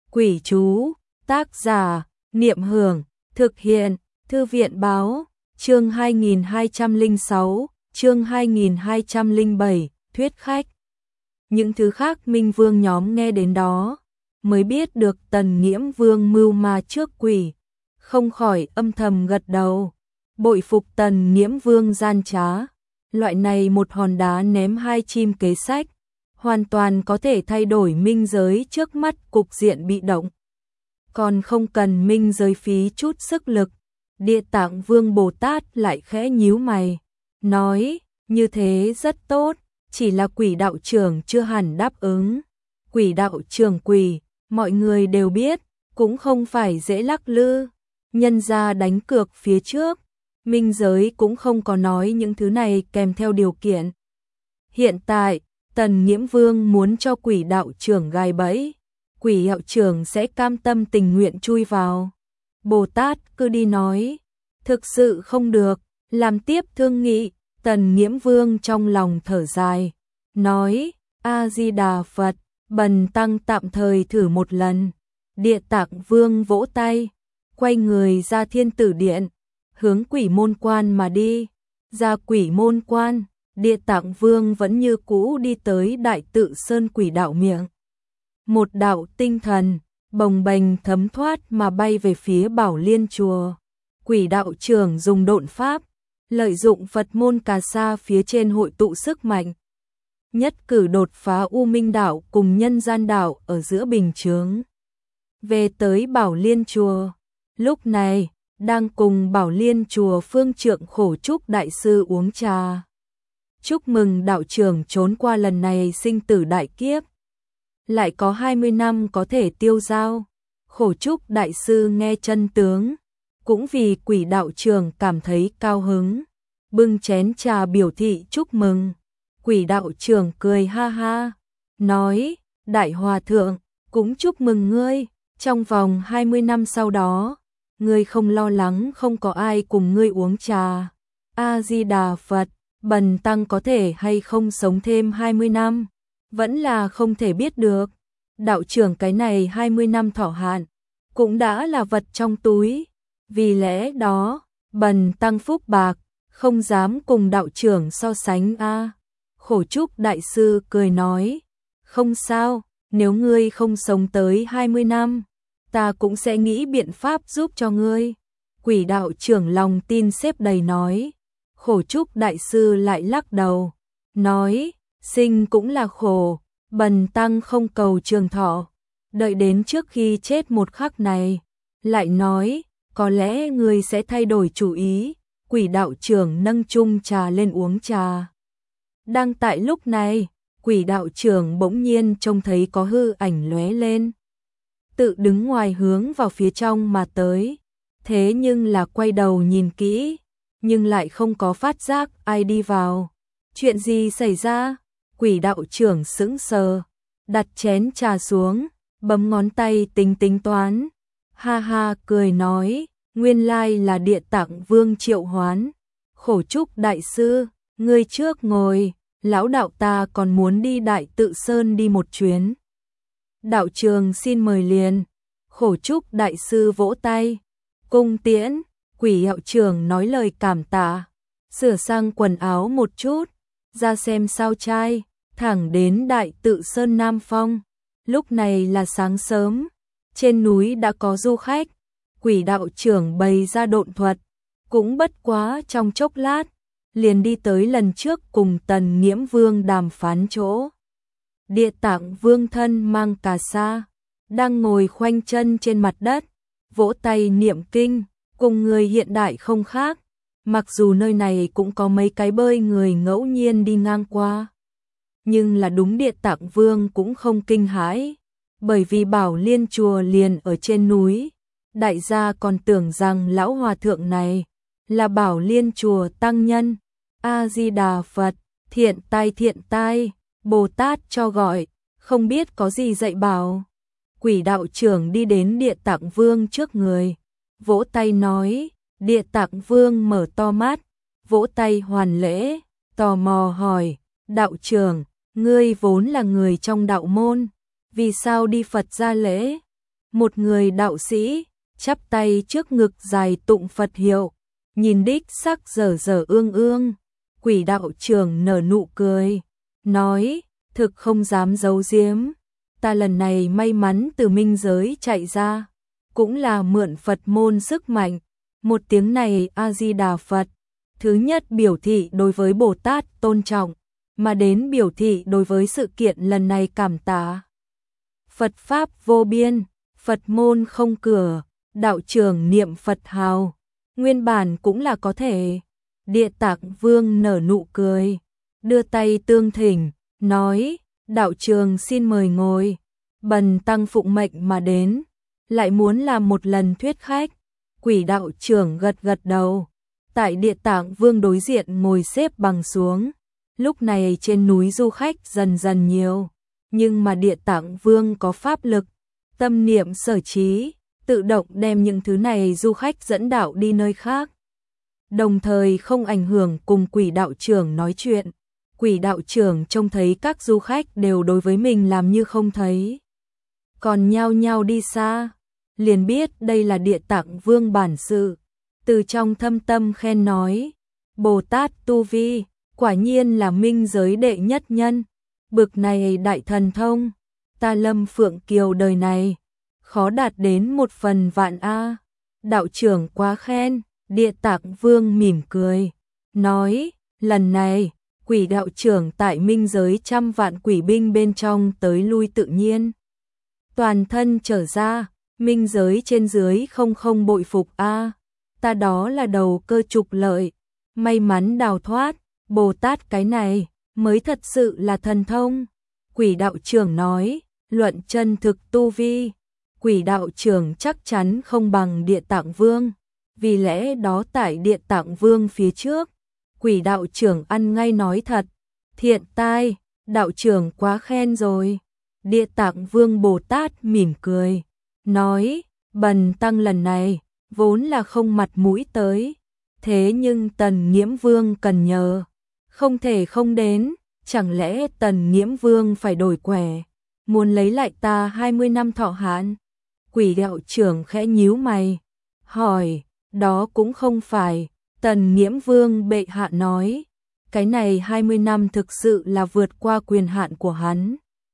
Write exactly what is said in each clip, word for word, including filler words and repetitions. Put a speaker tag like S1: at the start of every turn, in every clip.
S1: Quỷ chú, tác giả, Niệm Hưởng, thực hiện, Thư viện báo, chương hai nghìn hai trăm lẻ sáu, chương hai nghìn hai trăm lẻ bảy, thuyết khách. Những thứ khác Minh Vương nhóm nghe đến đó, mới biết được Tần Nghiễm Vương mưu ma trước quỷ, không khỏi âm thầm gật đầu, bội phục Tần Nghiễm Vương gian trá, loại này một hòn đá ném hai chim kế sách, hoàn toàn có thể thay đổi minh giới trước mắt cục diện bị động. Còn không cần minh giới phí chút sức lực, Địa Tạng Vương Bồ Tát lại khẽ nhíu mày, nói, như thế rất tốt, chỉ là quỷ đạo trưởng chưa hẳn đáp ứng. Quỷ đạo trưởng quỷ, mọi người đều biết, cũng không phải dễ lắc lư, nhân ra đánh cược phía trước, minh giới cũng không có nói những thứ này kèm theo điều kiện. Hiện tại, Tần Nghiễm Vương muốn cho quỷ đạo trưởng gài bẫy, quỷ đạo trưởng sẽ cam tâm tình nguyện chui vào. Bồ Tát cứ đi nói, thực sự không được, làm tiếp thương nghị. Tần Nghiễm Vương trong lòng thở dài, nói, A-di-đà Phật, bần tăng tạm thời thử một lần. Địa Tạng Vương vỗ tay, quay người ra Thiên Tử Điện, hướng quỷ môn quan mà đi. Ra quỷ môn quan, Địa Tạng Vương vẫn như cũ đi tới Đại Tự Sơn quỷ đạo miệng. Một đạo tinh thần, bồng bềnh thấm thoát mà bay về phía Bảo Liên Chùa. Quỷ đạo trưởng dùng độn pháp, lợi dụng Phật môn Cà Sa phía trên hội tụ sức mạnh. Nhất cử đột phá U Minh Đảo cùng Nhân Gian Đảo ở giữa bình chướng. Về tới Bảo Liên Chùa, lúc này, đang cùng Bảo Liên Chùa phương trượng Khổ Trúc Đại Sư uống trà. Chúc mừng đạo trưởng trốn qua lần này sinh tử đại kiếp. Lại có hai mươi năm có thể tiêu dao. Khổ Trúc Đại Sư nghe chân tướng, cũng vì quỷ đạo trưởng cảm thấy cao hứng, bưng chén trà biểu thị chúc mừng. Quỷ đạo trưởng cười ha ha, nói, Đại Hòa Thượng, cũng chúc mừng ngươi, trong vòng hai mươi năm sau đó, ngươi không lo lắng không có ai cùng ngươi uống trà. A-di-đà Phật, bần tăng có thể hay không sống thêm hai mươi năm, vẫn là không thể biết được. Đạo trưởng cái này hai mươi năm thọ hạn, cũng đã là vật trong túi. Vì lẽ đó, bần tăng phúc bạc, không dám cùng đạo trưởng so sánh a. À. Khổ Trúc Đại Sư cười nói, không sao, nếu ngươi không sống tới hai mươi năm, ta cũng sẽ nghĩ biện pháp giúp cho ngươi. Quỷ đạo trưởng lòng tin xếp đầy nói. Khổ Trúc Đại Sư lại lắc đầu, nói, sinh cũng là khổ, bần tăng không cầu trường thọ, đợi đến trước khi chết một khắc này, lại nói, có lẽ ngươi sẽ thay đổi chủ ý. Quỷ đạo trưởng nâng chung trà lên uống trà. Đang tại lúc này, quỷ đạo trưởng bỗng nhiên trông thấy có hư ảnh lóe lên, tự đứng ngoài hướng vào phía trong mà tới, thế nhưng là quay đầu nhìn kỹ, nhưng lại không có phát giác ai đi vào. Chuyện gì xảy ra? Quỷ đạo trưởng sững sờ, đặt chén trà xuống, bấm ngón tay tính tính toán, ha ha cười nói, nguyên lai là Địa Tạng Vương triệu hoán. Khổ Trúc Đại Sư, ngươi trước ngồi, lão đạo ta còn muốn đi Đại Tự Sơn đi một chuyến. Đạo trường xin mời liền. Khổ Trúc Đại Sư vỗ tay, cung tiễn. Quỷ đạo trưởng nói lời cảm tạ, sửa sang quần áo một chút, ra xem sao trai, thẳng đến Đại Tự Sơn Nam Phong. Lúc này là sáng sớm, trên núi đã có du khách. Quỷ đạo trưởng bày ra độn thuật, cũng bất quá trong chốc lát, liền đi tới lần trước cùng Tần Nghiễm Vương đàm phán chỗ. Địa Tạng Vương thân mang Cà Sa, đang ngồi khoanh chân trên mặt đất, vỗ tay niệm kinh, cùng người hiện đại không khác. Mặc dù nơi này cũng có mấy cái bơi người ngẫu nhiên đi ngang qua, nhưng là đúng Địa Tạng Vương cũng không kinh hãi, bởi vì Bảo Liên Chùa liền ở trên núi. Đại gia còn tưởng rằng lão hòa thượng này là Bảo Liên Chùa tăng nhân. A-di-đà Phật, thiện tai thiện tai, Bồ Tát cho gọi, không biết có gì dạy bảo. Quỷ đạo trưởng đi đến Địa Tạng Vương trước người, vỗ tay nói. Địa Tạng Vương mở to mắt, vỗ tay hoàn lễ, tò mò hỏi, đạo trưởng, ngươi vốn là người trong đạo môn, vì sao đi Phật gia lễ? Một người đạo sĩ, chắp tay trước ngực dài tụng Phật hiệu, nhìn đích sắc dở dở ương ương. Quỷ đạo trưởng nở nụ cười, nói, thực không dám giấu giếm, ta lần này may mắn từ minh giới chạy ra, cũng là mượn Phật môn sức mạnh. Một tiếng này A-di-đà Phật, thứ nhất biểu thị đối với Bồ Tát tôn trọng, mà đến biểu thị đối với sự kiện lần này cảm tạ. Phật Pháp vô biên, Phật môn không cửa, đạo trưởng niệm Phật hào, nguyên bản cũng là có thể. Địa Tạng Vương nở nụ cười, đưa tay tương thỉnh, nói, đạo trường xin mời ngồi. Bần tăng phụng mệnh mà đến, lại muốn làm một lần thuyết khách. Quỷ đạo trưởng gật gật đầu, tại Địa Tạng Vương đối diện ngồi xếp bằng xuống. Lúc này trên núi du khách dần dần nhiều, nhưng mà Địa Tạng Vương có pháp lực, tâm niệm sở trí, tự động đem những thứ này du khách dẫn đạo đi nơi khác. Đồng thời không ảnh hưởng cùng quỷ đạo trưởng nói chuyện. Quỷ đạo trưởng trông thấy các du khách đều đối với mình làm như không thấy, còn nhao nhao đi xa, liền biết đây là Địa Tạng Vương bản sự. Từ trong thâm tâm khen nói, Bồ Tát Tu Vi, quả nhiên là minh giới đệ nhất nhân, bực này đại thần thông, ta Lâm Phượng Kiều đời này, khó đạt đến một phần vạn a. Đạo trưởng quá khen. Địa Tạng Vương mỉm cười, nói, lần này, quỷ đạo trưởng tại minh giới trăm vạn quỷ binh bên trong tới lui tự nhiên. Toàn thân trở ra, minh giới trên dưới không không bội phục a, ta đó là đầu cơ trục lợi, may mắn đào thoát, Bồ Tát cái này, mới thật sự là thần thông. Quỷ đạo trưởng nói, luận chân thực tu vi, quỷ đạo trưởng chắc chắn không bằng Địa Tạng Vương. Vì lẽ đó tại Địa Tạng Vương phía trước, quỷ đạo trưởng ăn ngay nói thật, thiện tai, đạo trưởng quá khen rồi. Địa Tạng Vương Bồ Tát mỉm cười, nói, bần tăng lần này, vốn là không mặt mũi tới, thế nhưng Tần Nghiễm Vương cần nhờ, không thể không đến, chẳng lẽ Tần Nghiễm Vương phải đổi quẻ, muốn lấy lại ta hai mươi năm thọ hạn. Quỷ đạo trưởng khẽ nhíu mày, hỏi, đó cũng không phải. Tần Nghiễm Vương bệ hạ nói, cái này hai mươi năm thực sự là vượt qua quyền hạn của hắn,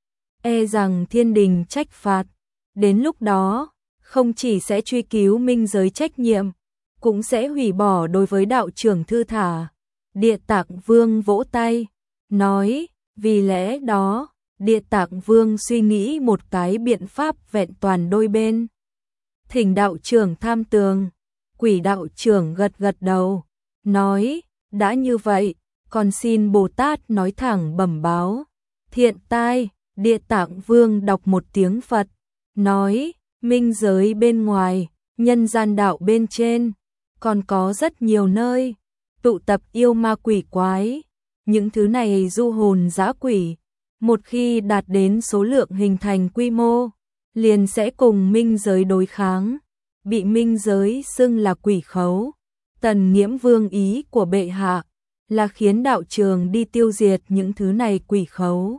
S1: e rằng thiên đình trách phạt, đến lúc đó, không chỉ sẽ truy cứu minh giới trách nhiệm, cũng sẽ hủy bỏ đối với đạo trưởng thư thả. Địa Tạng Vương vỗ tay, nói, vì lẽ đó, Địa Tạng Vương suy nghĩ một cái biện pháp vẹn toàn đôi bên. Thỉnh đạo trưởng tham tường. Quỷ đạo trưởng gật gật đầu, nói, đã như vậy, còn xin Bồ Tát nói thẳng bẩm báo. Thiện tai, Địa Tạng Vương đọc một tiếng Phật, nói, minh giới bên ngoài, nhân gian đạo bên trên, còn có rất nhiều nơi, tụ tập yêu ma quỷ quái, những thứ này du hồn dã quỷ, một khi đạt đến số lượng hình thành quy mô, liền sẽ cùng minh giới đối kháng. Bị minh giới xưng là quỷ khấu. Tần Nghiễm Vương ý của bệ hạ là khiến đạo trường đi tiêu diệt những thứ này quỷ khấu.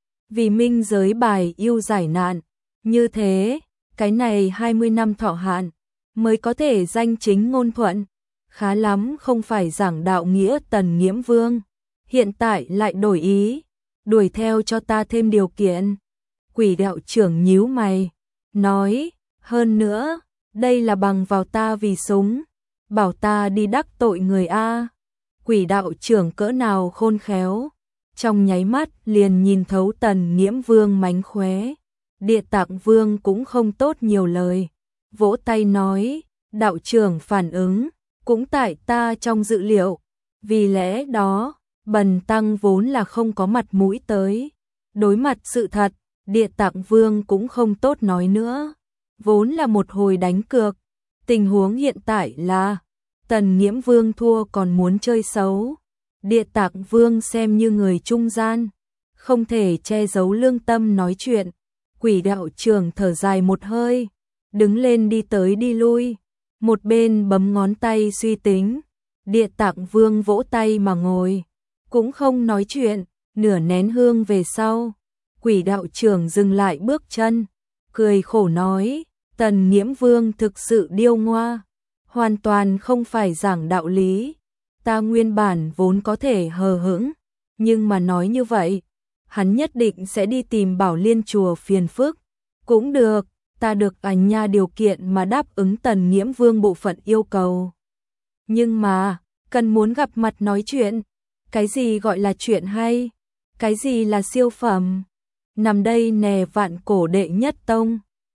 S1: Vì minh giới bài yêu giải nạn, như thế, cái này hai mươi năm thọ hạn mới có thể danh chính ngôn thuận. Khá lắm không phải giảng đạo nghĩa Tần Nghiễm Vương, hiện tại lại đổi ý, đuổi theo cho ta thêm điều kiện. Quỷ đạo trưởng nhíu mày, nói, hơn nữa, đây là bằng vào ta vì súng, bảo ta đi đắc tội người a. Quỷ đạo trưởng cỡ nào khôn khéo, trong nháy mắt liền nhìn thấu Tần Nghiễm Vương mánh khóe. Địa Tạng Vương cũng không tốt nhiều lời, vỗ tay nói, đạo trưởng phản ứng, cũng tại ta trong dự liệu, vì lẽ đó, bần tăng vốn là không có mặt mũi tới. Đối mặt sự thật, Địa Tạng Vương cũng không tốt nói nữa, vốn là một hồi đánh cược, tình huống hiện tại là Tần Nghiễm Vương thua còn muốn chơi xấu. Địa Tạng Vương xem như người trung gian, không thể che giấu lương tâm nói chuyện. Quỷ đạo trưởng thở dài một hơi, đứng lên đi tới đi lui, một bên bấm ngón tay suy tính. Địa Tạng Vương vỗ tay mà ngồi, cũng không nói chuyện. Nửa nén hương về sau, quỷ đạo trưởng dừng lại bước chân, cười khổ nói, Tần Nghiễm Vương thực sự điêu ngoa, hoàn toàn không phải giảng đạo lý. Ta nguyên bản vốn có thể hờ hững, nhưng mà nói như vậy, hắn nhất định sẽ đi tìm Bảo Liên chùa phiền phức. Cũng được, ta được ảnh nha điều kiện mà đáp ứng Tần Nghiễm Vương bộ phận yêu cầu. Nhưng mà, cần muốn gặp mặt nói chuyện. Cái gì gọi là chuyện hay? Cái gì là siêu phẩm? Nằm đây nè vạn cổ đệ nhất tông.